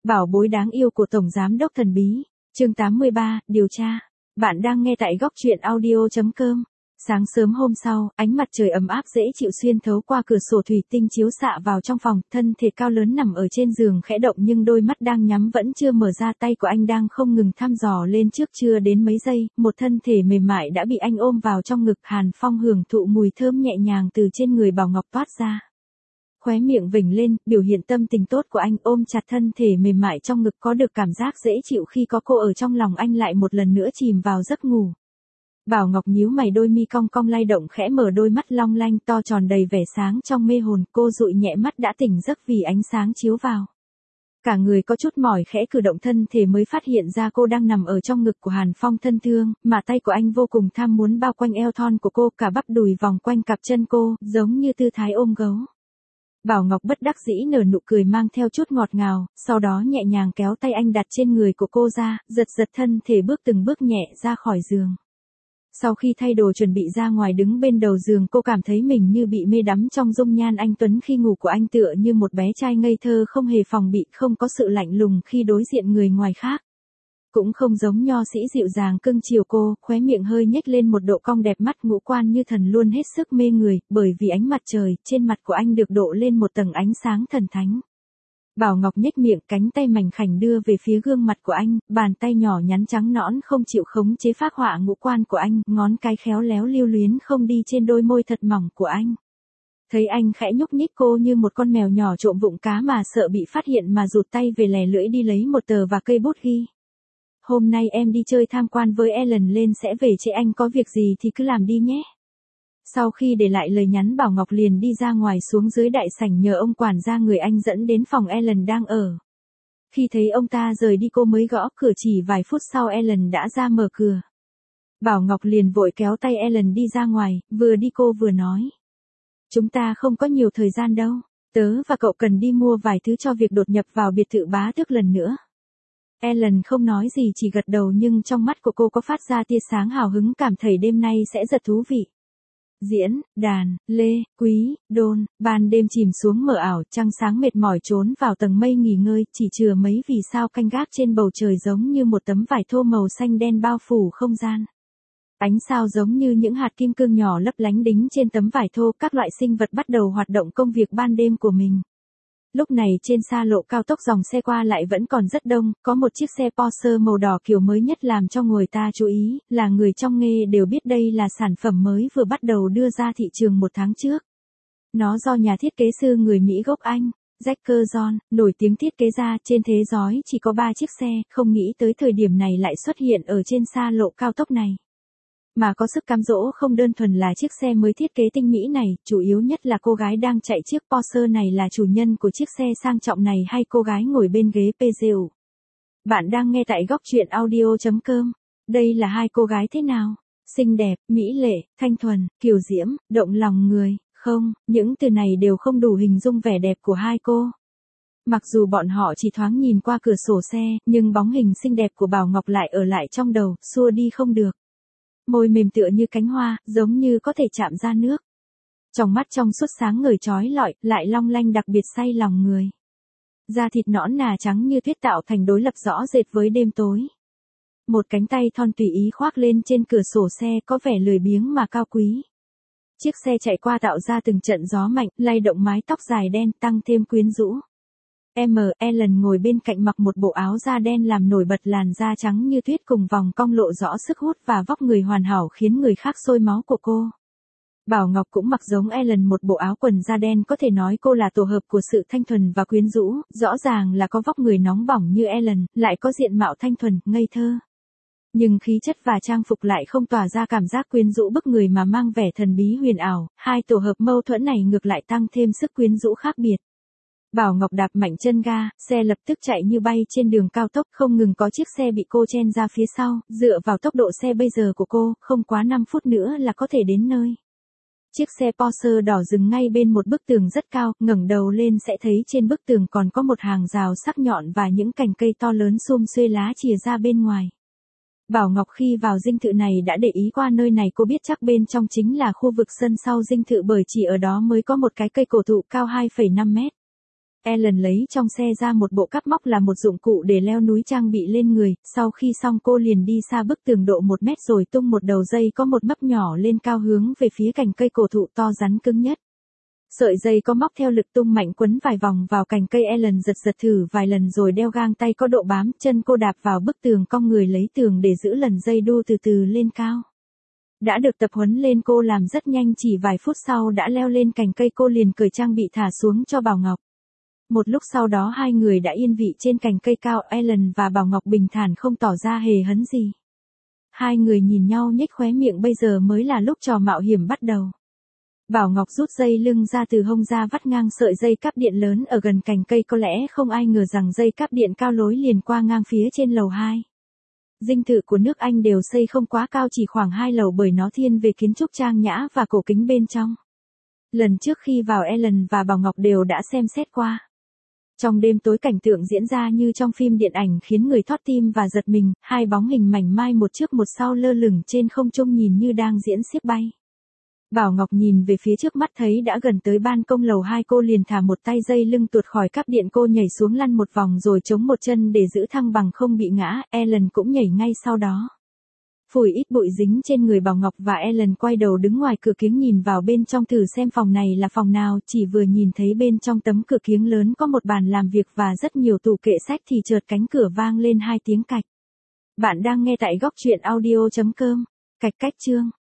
Bảo bối đáng yêu của Tổng Giám đốc thần bí. Chương 83, điều tra. Bạn đang nghe tại góc truyện audio.com. Sáng sớm hôm sau, ánh mặt trời ấm áp dễ chịu xuyên thấu qua cửa sổ thủy tinh chiếu xạ vào trong phòng, thân thể cao lớn nằm ở trên giường khẽ động nhưng đôi mắt đang nhắm vẫn chưa mở ra, tay của anh đang không ngừng thăm dò lên trước, chưa đến mấy giây, một thân thể mềm mại đã bị anh ôm vào trong ngực. Hàn Phong hưởng thụ mùi thơm nhẹ nhàng từ trên người Bảo Ngọc toát ra. Khóe miệng vểnh lên, biểu hiện tâm tình tốt của anh, ôm chặt thân thể mềm mại trong ngực, có được cảm giác dễ chịu khi có cô ở trong lòng anh, lại một lần nữa chìm vào giấc ngủ. Bảo Ngọc nhíu mày, đôi mi cong cong lay động khẽ mở, đôi mắt long lanh to tròn đầy vẻ sáng trong mê hồn, cô dụi nhẹ mắt đã tỉnh giấc vì ánh sáng chiếu vào. Cả người có chút mỏi, khẽ cử động thân thể mới phát hiện ra cô đang nằm ở trong ngực của Hàn Phong thân thương, mà tay của anh vô cùng tham muốn bao quanh eo thon của cô, cả bắp đùi vòng quanh cặp chân cô, giống như tư thái ôm gấu. Bảo Ngọc bất đắc dĩ nở nụ cười mang theo chút ngọt ngào, sau đó nhẹ nhàng kéo tay anh đặt trên người của cô ra, giật thân thể bước từng bước nhẹ ra khỏi giường. Sau khi thay đồ chuẩn bị ra ngoài, đứng bên đầu giường, cô cảm thấy mình như bị mê đắm trong dung nhan anh tuấn khi ngủ của anh, tựa như một bé trai ngây thơ không hề phòng bị, không có sự lạnh lùng khi đối diện người ngoài khác. Cũng không giống nho sĩ dịu dàng cưng chiều cô, khóe miệng hơi nhếch lên một độ cong, đẹp mắt ngũ quan như thần luôn hết sức mê người, bởi vì ánh mặt trời, trên mặt của anh được độ lên một tầng ánh sáng thần thánh. Bảo Ngọc nhếch miệng, cánh tay mảnh khảnh đưa về phía gương mặt của anh, bàn tay nhỏ nhắn trắng nõn không chịu khống chế phác họa ngũ quan của anh, ngón cái khéo léo lưu luyến không đi trên đôi môi thật mỏng của anh. Thấy anh khẽ nhúc nhích, cô như một con mèo nhỏ trộm vụng cá mà sợ bị phát hiện mà rụt tay về, lè lưỡi đi lấy một tờ và cây bút ghi. Hôm nay em đi chơi tham quan với Ellen, lên sẽ về trễ, anh có việc gì thì cứ làm đi nhé. Sau khi để lại lời nhắn, Bảo Ngọc liền đi ra ngoài, xuống dưới đại sảnh nhờ ông quản gia người Anh dẫn đến phòng Ellen đang ở. Khi thấy ông ta rời đi, cô mới gõ cửa, chỉ vài phút sau Ellen đã ra mở cửa. Bảo Ngọc liền vội kéo tay Ellen đi ra ngoài, vừa đi cô vừa nói. Chúng ta không có nhiều thời gian đâu, tớ và cậu cần đi mua vài thứ cho việc đột nhập vào biệt thự bá tước lần nữa. Ellen không nói gì, chỉ gật đầu, nhưng trong mắt của cô có phát ra tia sáng hào hứng, cảm thấy đêm nay sẽ rất thú vị. Diễn, đàn, lê, quý, đôn, ban đêm chìm xuống mờ ảo, trăng sáng mệt mỏi trốn vào tầng mây nghỉ ngơi, chỉ chừa mấy vì sao canh gác trên bầu trời giống như một tấm vải thô màu xanh đen bao phủ không gian. Ánh sao giống như những hạt kim cương nhỏ lấp lánh đính trên tấm vải thô, các loại sinh vật bắt đầu hoạt động công việc ban đêm của mình. Lúc này trên xa lộ cao tốc dòng xe qua lại vẫn còn rất đông, có một chiếc xe Porsche màu đỏ kiểu mới nhất làm cho người ta chú ý, là người trong nghề đều biết đây là sản phẩm mới vừa bắt đầu đưa ra thị trường một tháng trước. Nó do nhà thiết kế sư người Mỹ gốc Anh, Jacker John, nổi tiếng thiết kế ra. Trên thế giới chỉ có 3 chiếc xe, không nghĩ tới thời điểm này lại xuất hiện ở trên xa lộ cao tốc này. Mà có sức cám dỗ không đơn thuần là chiếc xe mới thiết kế tinh mỹ này, chủ yếu nhất là cô gái đang chạy chiếc Porsche này là chủ nhân của chiếc xe sang trọng này, hay cô gái ngồi bên ghế PGU. Bạn đang nghe tại góc truyện audio.com. Đây là hai cô gái thế nào? Xinh đẹp, mỹ lệ, thanh thuần, kiều diễm, động lòng người. Không, những từ này đều không đủ hình dung vẻ đẹp của hai cô. Mặc dù bọn họ chỉ thoáng nhìn qua cửa sổ xe, nhưng bóng hình xinh đẹp của Bảo Ngọc lại ở lại trong đầu, xua đi không được. Môi mềm tựa như cánh hoa, giống như có thể chạm ra nước. Trong mắt trong suốt sáng ngời chói lọi, lại long lanh đặc biệt say lòng người. Da thịt nõn nà trắng như tuyết tạo thành đối lập rõ rệt với đêm tối. Một cánh tay thon tùy ý khoác lên trên cửa sổ xe, có vẻ lười biếng mà cao quý. Chiếc xe chạy qua tạo ra từng trận gió mạnh, lay động mái tóc dài đen, tăng thêm quyến rũ. Ellen ngồi bên cạnh mặc một bộ áo da đen làm nổi bật làn da trắng như tuyết cùng vòng cong lộ rõ sức hút và vóc người hoàn hảo khiến người khác sôi máu của cô. Bảo Ngọc cũng mặc giống Ellen một bộ áo quần da đen, có thể nói cô là tổ hợp của sự thanh thuần và quyến rũ, rõ ràng là có vóc người nóng bỏng như Ellen, lại có diện mạo thanh thuần, ngây thơ. Nhưng khí chất và trang phục lại không tỏa ra cảm giác quyến rũ bức người mà mang vẻ thần bí huyền ảo, hai tổ hợp mâu thuẫn này ngược lại tăng thêm sức quyến rũ khác biệt. Bảo Ngọc đạp mạnh chân ga, xe lập tức chạy như bay trên đường cao tốc, không ngừng có chiếc xe bị cô chen ra phía sau, dựa vào tốc độ xe bây giờ của cô, không quá 5 phút nữa là có thể đến nơi. Chiếc xe Porsche đỏ dừng ngay bên một bức tường rất cao, ngẩng đầu lên sẽ thấy trên bức tường còn có một hàng rào sắc nhọn và những cành cây to lớn sum xuê lá chìa ra bên ngoài. Bảo Ngọc khi vào dinh thự này đã để ý qua nơi này, cô biết chắc bên trong chính là khu vực sân sau dinh thự, bởi chỉ ở đó mới có một cái cây cổ thụ cao 2,5 mét. Ellen lấy trong xe ra một bộ cắp móc là một dụng cụ để leo núi trang bị lên người, sau khi xong cô liền đi xa bức tường độ 1 mét rồi tung một đầu dây có một mấp nhỏ lên cao hướng về phía cành cây cổ thụ to rắn cứng nhất. Sợi dây có móc theo lực tung mạnh quấn vài vòng vào cành cây, Ellen giật thử vài lần rồi đeo găng tay có độ bám, chân cô đạp vào bức tường cong người lấy tường để giữ lần dây đu từ từ lên cao. Đã được tập huấn lên cô làm rất nhanh, chỉ vài phút sau đã leo lên cành cây, cô liền cởi trang bị thả xuống cho Bảo Ngọc. Một lúc sau đó hai người đã yên vị trên cành cây cao, Ellen và Bảo Ngọc bình thản không tỏ ra hề hấn gì. Hai người nhìn nhau nhếch khóe miệng, bây giờ mới là lúc trò mạo hiểm bắt đầu. Bảo Ngọc rút dây lưng ra từ hông ra, vắt ngang sợi dây cáp điện lớn ở gần cành cây, có lẽ không ai ngờ rằng dây cáp điện cao lối liền qua ngang phía trên lầu 2. Dinh thự của nước Anh đều xây không quá cao, chỉ khoảng 2 lầu bởi nó thiên về kiến trúc trang nhã và cổ kính bên trong. Lần trước khi vào, Ellen và Bảo Ngọc đều đã xem xét qua. Trong đêm tối cảnh tượng diễn ra như trong phim điện ảnh khiến người thót tim và giật mình, hai bóng hình mảnh mai một trước một sau lơ lửng trên không trung nhìn như đang diễn xiếc bay. Bảo Ngọc nhìn về phía trước, mắt thấy đã gần tới ban công lầu 2, cô liền thả một tay dây lưng tuột khỏi cáp điện, cô nhảy xuống lăn một vòng rồi chống một chân để giữ thăng bằng không bị ngã, Ellen cũng nhảy ngay sau đó. Phủi ít bụi dính trên người, Bảo Ngọc và Ellen quay đầu đứng ngoài cửa kiếng nhìn vào bên trong thử xem phòng này là phòng nào, chỉ vừa nhìn thấy bên trong tấm cửa kiếng lớn có một bàn làm việc và rất nhiều tủ kệ sách thì chợt cánh cửa vang lên 2 tiếng cạch. Bạn đang nghe tại góc truyện audio.com. Cạch cách chương.